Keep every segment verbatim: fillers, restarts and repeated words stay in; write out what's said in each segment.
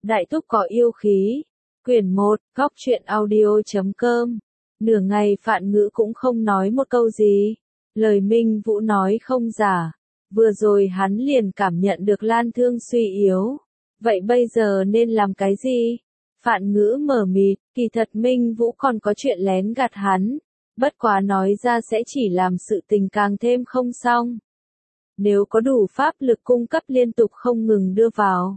Đại Thúc có yêu khí. Quyển một, góc truyện audio chấm com. Nửa ngày Phạn Ngữ cũng không nói một câu gì. Lời Minh Vũ nói không giả. Vừa rồi hắn liền cảm nhận được Lan Thương suy yếu. Vậy bây giờ nên làm cái gì? Phạn Ngữ mở mịt, kỳ thật Minh Vũ còn có chuyện lén gạt hắn. Bất quá nói ra sẽ chỉ làm sự tình càng thêm không xong. Nếu có đủ pháp lực cung cấp liên tục không ngừng đưa vào.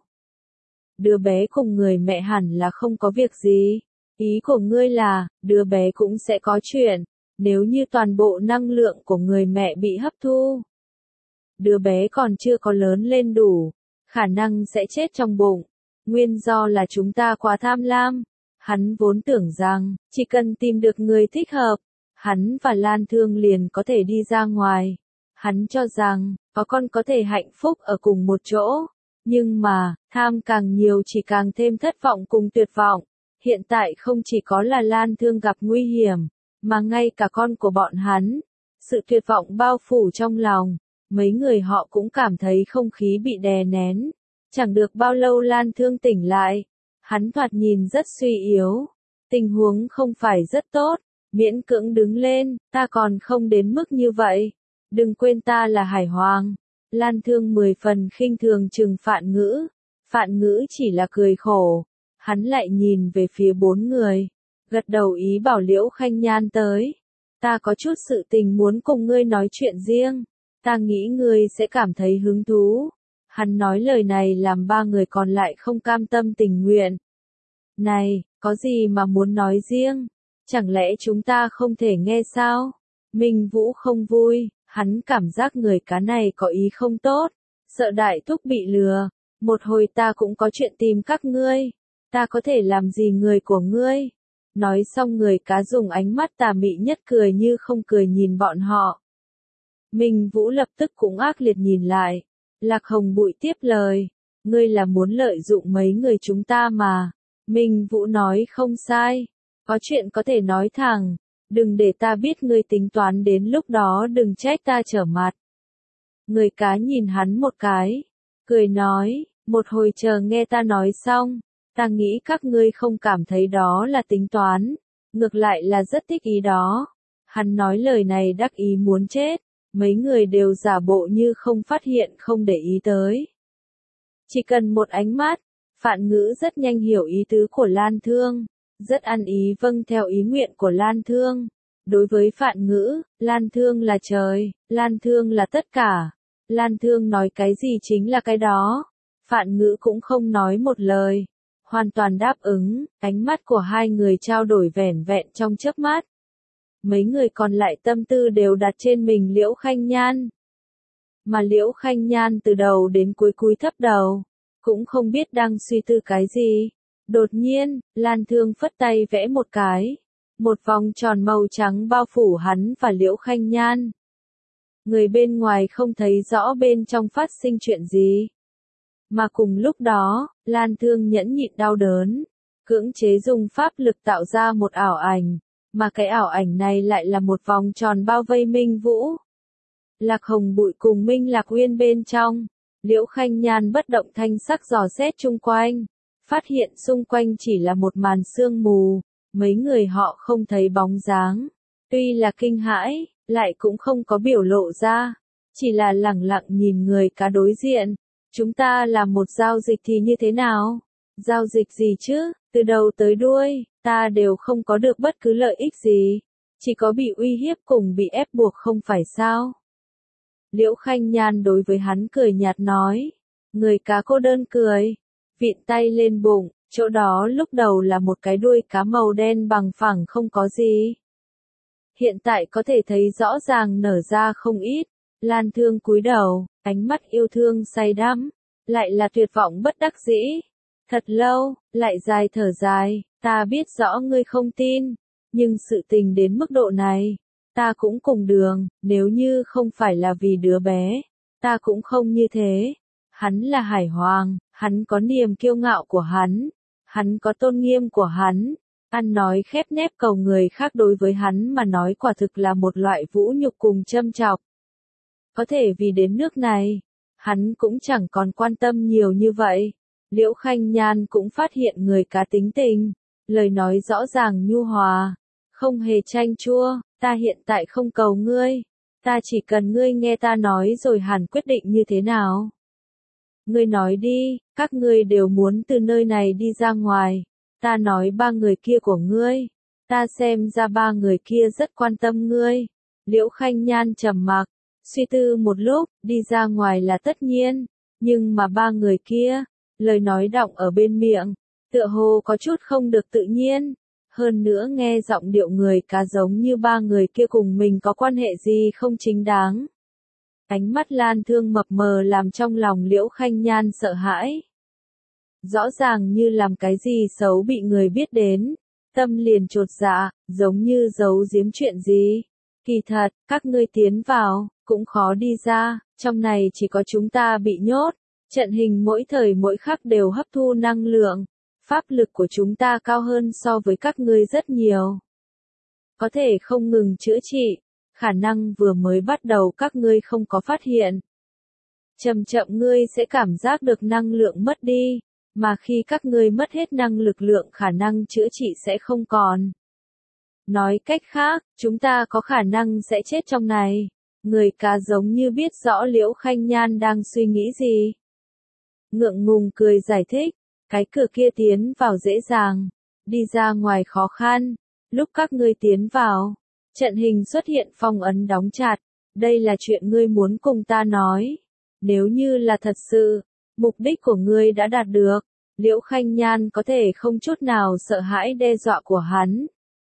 Đứa bé cùng người mẹ hẳn là không có việc gì. Ý của ngươi là, đứa bé cũng sẽ có chuyện. Nếu như toàn bộ năng lượng của người mẹ bị hấp thu. Đứa bé còn chưa có lớn lên đủ. Khả năng sẽ chết trong bụng. Nguyên do là chúng ta quá tham lam. Hắn vốn tưởng rằng, chỉ cần tìm được người thích hợp. Hắn và Lan Thương liền có thể đi ra ngoài. Hắn cho rằng, có con có thể hạnh phúc ở cùng một chỗ. Nhưng mà, tham càng nhiều chỉ càng thêm thất vọng cùng tuyệt vọng. Hiện tại không chỉ có là Lan Thương gặp nguy hiểm, mà ngay cả con của bọn hắn. Sự tuyệt vọng bao phủ trong lòng. Mấy người họ cũng cảm thấy không khí bị đè nén. Chẳng được bao lâu Lan Thương tỉnh lại. Hắn thoạt nhìn rất suy yếu. Tình huống không phải rất tốt. Miễn cưỡng đứng lên, ta còn không đến mức như vậy. Đừng quên ta là Hải Hoàng. Lan Thương mười phần khinh thường trừng Phạn Ngữ. Phạn Ngữ chỉ là cười khổ. Hắn lại nhìn về phía bốn người. Gật đầu ý bảo Liễu Khanh Nhan tới. Ta có chút sự tình muốn cùng ngươi nói chuyện riêng. Ta nghĩ ngươi sẽ cảm thấy hứng thú. Hắn nói lời này làm ba người còn lại không cam tâm tình nguyện. Này, có gì mà muốn nói riêng? Chẳng lẽ chúng ta không thể nghe sao? Minh Vũ không vui, hắn cảm giác người cá này có ý không tốt, sợ Đại Thúc bị lừa. Một hồi ta cũng có chuyện tìm các ngươi, ta có thể làm gì người của ngươi? Nói xong người cá dùng ánh mắt tà mị nhất cười như không cười nhìn bọn họ. Minh Vũ lập tức cũng ác liệt nhìn lại. Lạc Hồng Bụi tiếp lời, ngươi là muốn lợi dụng mấy người chúng ta mà. Minh Vũ nói không sai. Có chuyện có thể nói thẳng, đừng để ta biết ngươi tính toán đến lúc đó đừng trách ta trở mặt. Người cá nhìn hắn một cái, cười nói, một hồi chờ nghe ta nói xong, ta nghĩ các ngươi không cảm thấy đó là tính toán, ngược lại là rất thích ý đó. Hắn nói lời này đắc ý muốn chết, mấy người đều giả bộ như không phát hiện không để ý tới. Chỉ cần một ánh mắt, Phạn Ngữ rất nhanh hiểu ý tứ của Lan Thương. Rất ăn ý vâng theo ý nguyện của Lan Thương. Đối với Phạn Ngữ, Lan Thương là trời, Lan Thương là tất cả. Lan Thương nói cái gì chính là cái đó. Phạn Ngữ cũng không nói một lời. Hoàn toàn đáp ứng, ánh mắt của hai người trao đổi vẻn vẹn trong chớp mắt. Mấy người còn lại tâm tư đều đặt trên mình Liễu Khanh Nhan. Mà Liễu Khanh Nhan từ đầu đến cuối cúi thấp đầu. Cũng không biết đang suy tư cái gì. Đột nhiên, Lan Thương phất tay vẽ một cái. Một vòng tròn màu trắng bao phủ hắn và Liễu Khanh Nhan. Người bên ngoài không thấy rõ bên trong phát sinh chuyện gì. Mà cùng lúc đó, Lan Thương nhẫn nhịn đau đớn. Cưỡng chế dùng pháp lực tạo ra một ảo ảnh. Mà cái ảo ảnh này lại là một vòng tròn bao vây Minh Vũ. Lạc Hồng Bụi cùng Minh Lạc Uyên bên trong. Liễu Khanh Nhan bất động thanh sắc dò xét chung quanh. Phát hiện xung quanh chỉ là một màn sương mù, mấy người họ không thấy bóng dáng. Tuy là kinh hãi, lại cũng không có biểu lộ ra, chỉ là lẳng lặng nhìn người cá đối diện. Chúng ta làm một giao dịch thì như thế nào? Giao dịch gì chứ? Từ đầu tới đuôi, ta đều không có được bất cứ lợi ích gì, chỉ có bị uy hiếp cùng bị ép buộc không phải sao? Liễu Khanh Nhan đối với hắn cười nhạt nói. Người cá cô đơn cười. Vịn tay lên bụng, chỗ đó lúc đầu là một cái đuôi cá màu đen bằng phẳng không có gì. Hiện tại có thể thấy rõ ràng nở ra không ít. Lan Thương cúi đầu, ánh mắt yêu thương say đắm, lại là tuyệt vọng bất đắc dĩ. Thật lâu, lại dài thở dài, ta biết rõ ngươi không tin, nhưng sự tình đến mức độ này, ta cũng cùng đường, nếu như không phải là vì đứa bé, ta cũng không như thế. Hắn là Hải Hoàng, hắn có niềm kiêu ngạo của hắn, hắn có tôn nghiêm của hắn, ăn nói khép nép cầu người khác đối với hắn mà nói quả thực là một loại vũ nhục cùng châm chọc. Có thể vì đến nước này, hắn cũng chẳng còn quan tâm nhiều như vậy. Liễu Khanh Nhan cũng phát hiện người cá tính tình, lời nói rõ ràng nhu hòa, không hề chanh chua, ta hiện tại không cầu ngươi, ta chỉ cần ngươi nghe ta nói rồi hẳn quyết định như thế nào. Ngươi nói đi, các ngươi đều muốn từ nơi này đi ra ngoài, ta nói ba người kia của ngươi, ta xem ra ba người kia rất quan tâm ngươi. Liễu Khanh Nhan trầm mặc, suy tư một lúc, đi ra ngoài là tất nhiên, nhưng mà ba người kia, lời nói đọng ở bên miệng, tựa hồ có chút không được tự nhiên, hơn nữa nghe giọng điệu người cá giống như ba người kia cùng mình có quan hệ gì không chính đáng. Ánh mắt Lan Thương mập mờ làm trong lòng Liễu Khanh Nhan sợ hãi. Rõ ràng như làm cái gì xấu bị người biết đến, tâm liền chột dạ, giống như giấu giếm chuyện gì. Kỳ thật, các ngươi tiến vào, cũng khó đi ra, trong này chỉ có chúng ta bị nhốt, trận hình mỗi thời mỗi khắc đều hấp thu năng lượng, pháp lực của chúng ta cao hơn so với các ngươi rất nhiều. Có thể không ngừng chữa trị, khả năng vừa mới bắt đầu các ngươi không có phát hiện. Chậm chậm ngươi sẽ cảm giác được năng lượng mất đi, mà khi các ngươi mất hết năng lực lượng khả năng chữa trị sẽ không còn. Nói cách khác, chúng ta có khả năng sẽ chết trong này. Người cá giống như biết rõ Liễu Khanh Nhan đang suy nghĩ gì. Ngượng ngùng cười giải thích, cái cửa kia tiến vào dễ dàng, đi ra ngoài khó khăn. Lúc các ngươi tiến vào, trận hình xuất hiện phong ấn đóng chặt. Đây là chuyện ngươi muốn cùng ta nói. Nếu như là thật sự, mục đích của ngươi đã đạt được, Liễu Khanh Nhan có thể không chút nào sợ hãi đe dọa của hắn.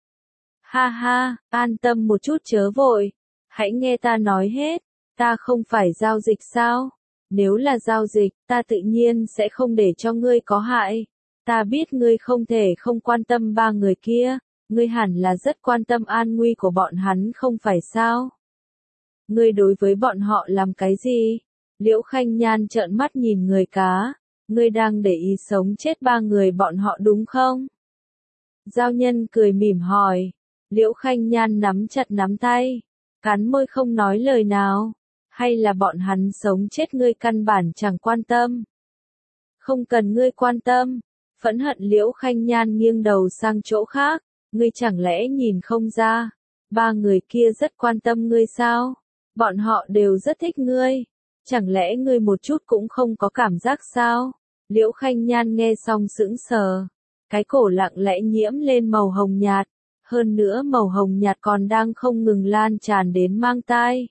Ha ha, an tâm một chút chớ vội, hãy nghe ta nói hết, ta không phải giao dịch sao? Nếu là giao dịch, ta tự nhiên sẽ không để cho ngươi có hại. Ta biết ngươi không thể không quan tâm ba người kia, ngươi hẳn là rất quan tâm an nguy của bọn hắn không phải sao? Ngươi đối với bọn họ làm cái gì? Liễu Khanh Nhan trợn mắt nhìn người cá, ngươi đang để ý sống chết ba người bọn họ đúng không? Giao nhân cười mỉm hỏi, Liễu Khanh Nhan nắm chặt nắm tay, cắn môi không nói lời nào, hay là bọn hắn sống chết ngươi căn bản chẳng quan tâm? Không cần ngươi quan tâm, phẫn hận Liễu Khanh Nhan nghiêng đầu sang chỗ khác, ngươi chẳng lẽ nhìn không ra, ba người kia rất quan tâm ngươi sao? Bọn họ đều rất thích ngươi. Chẳng lẽ ngươi một chút cũng không có cảm giác sao? Liễu Khanh Nhan nghe xong sững sờ, cái cổ lặng lẽ nhiễm lên màu hồng nhạt, hơn nữa màu hồng nhạt còn đang không ngừng lan tràn đến mang tai.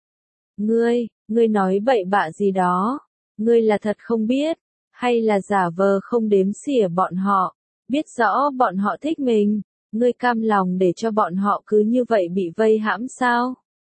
Ngươi, ngươi nói bậy bạ gì đó? Ngươi là thật không biết, hay là giả vờ không đếm xỉa bọn họ, biết rõ bọn họ thích mình, ngươi cam lòng để cho bọn họ cứ như vậy bị vây hãm sao?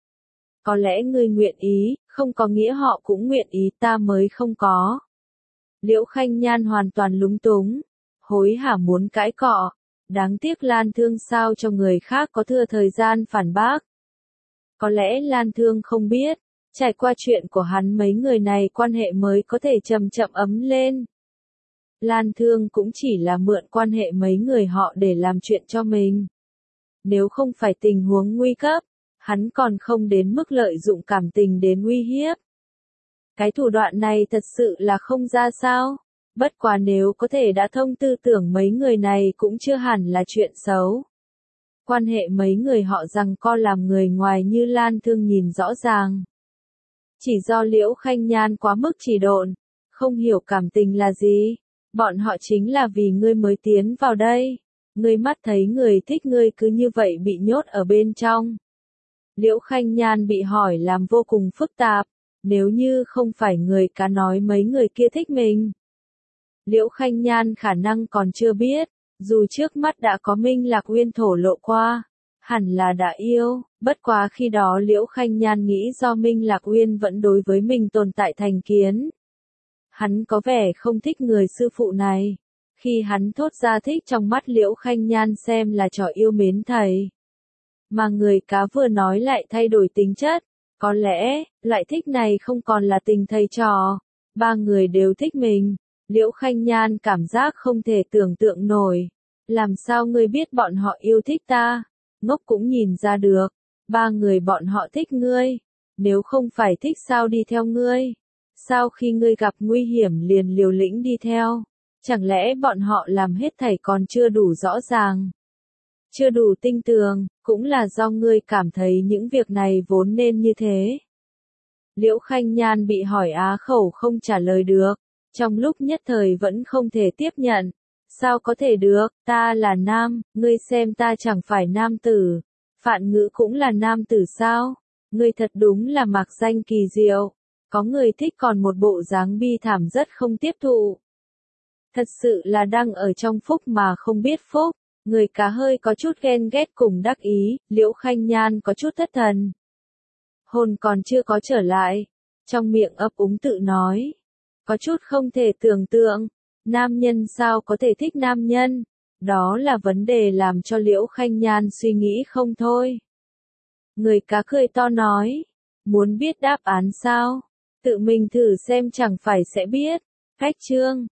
Có lẽ ngươi nguyện ý, không có nghĩa họ cũng nguyện ý, ta mới không có. Liễu Khanh Nhan hoàn toàn lúng túng, hối hả muốn cãi cọ, đáng tiếc Lan Thương sao cho người khác có thừa thời gian phản bác. Có lẽ Lan Thương không biết, trải qua chuyện của hắn mấy người này quan hệ mới có thể chậm chậm ấm lên. Lan Thương cũng chỉ là mượn quan hệ mấy người họ để làm chuyện cho mình. Nếu không phải tình huống nguy cấp, hắn còn không đến mức lợi dụng cảm tình đến uy hiếp. Cái thủ đoạn này thật sự là không ra sao, bất quá nếu có thể đã thông tư tưởng mấy người này cũng chưa hẳn là chuyện xấu. Quan hệ mấy người họ rằng co làm người ngoài như Lan Thương nhìn rõ ràng. Chỉ do Liễu Khanh Nhan quá mức chỉ độn, không hiểu cảm tình là gì, bọn họ chính là vì ngươi mới tiến vào đây, ngươi mắt thấy người thích ngươi cứ như vậy bị nhốt ở bên trong. Liễu Khanh Nhan bị hỏi làm vô cùng phức tạp, nếu như không phải người cá nói mấy người kia thích mình. Liễu Khanh Nhan khả năng còn chưa biết, dù trước mắt đã có Minh Lạc Uyên thổ lộ qua, hẳn là đã yêu, bất quá khi đó Liễu Khanh Nhan nghĩ do Minh Lạc Uyên vẫn đối với mình tồn tại thành kiến. Hắn có vẻ không thích người sư phụ này, khi hắn thốt ra thích trong mắt Liễu Khanh Nhan xem là trò yêu mến thầy. Mà người cá vừa nói lại thay đổi tính chất, có lẽ, loại thích này không còn là tình thầy trò, ba người đều thích mình. Liễu Khanh Nhan cảm giác không thể tưởng tượng nổi, làm sao ngươi biết bọn họ yêu thích ta, ngốc cũng nhìn ra được, ba người bọn họ thích ngươi, nếu không phải thích sao đi theo ngươi, sao khi ngươi gặp nguy hiểm liền liều lĩnh đi theo. Chẳng lẽ bọn họ làm hết thảy còn chưa đủ rõ ràng? Chưa đủ tinh tường, cũng là do ngươi cảm thấy những việc này vốn nên như thế. Liễu Khanh Nhan bị hỏi á khẩu không trả lời được, trong lúc nhất thời vẫn không thể tiếp nhận. Sao có thể được, ta là nam, ngươi xem ta chẳng phải nam tử. Phạn Ngữ cũng là nam tử sao? Ngươi thật đúng là mạc danh kỳ diệu. Có người thích còn một bộ dáng bi thảm rất không tiếp thụ. Thật sự là đang ở trong phúc mà không biết phúc. Người cá hơi có chút ghen ghét cùng đắc ý, Liễu Khanh Nhan có chút thất thần. Hồn còn chưa có trở lại. Trong miệng ấp úng tự nói. Có chút không thể tưởng tượng. Nam nhân sao có thể thích nam nhân? Đó là vấn đề làm cho Liễu Khanh Nhan suy nghĩ không thôi. Người cá cười to nói. Muốn biết đáp án sao? Tự mình thử xem chẳng phải sẽ biết. Khách chương.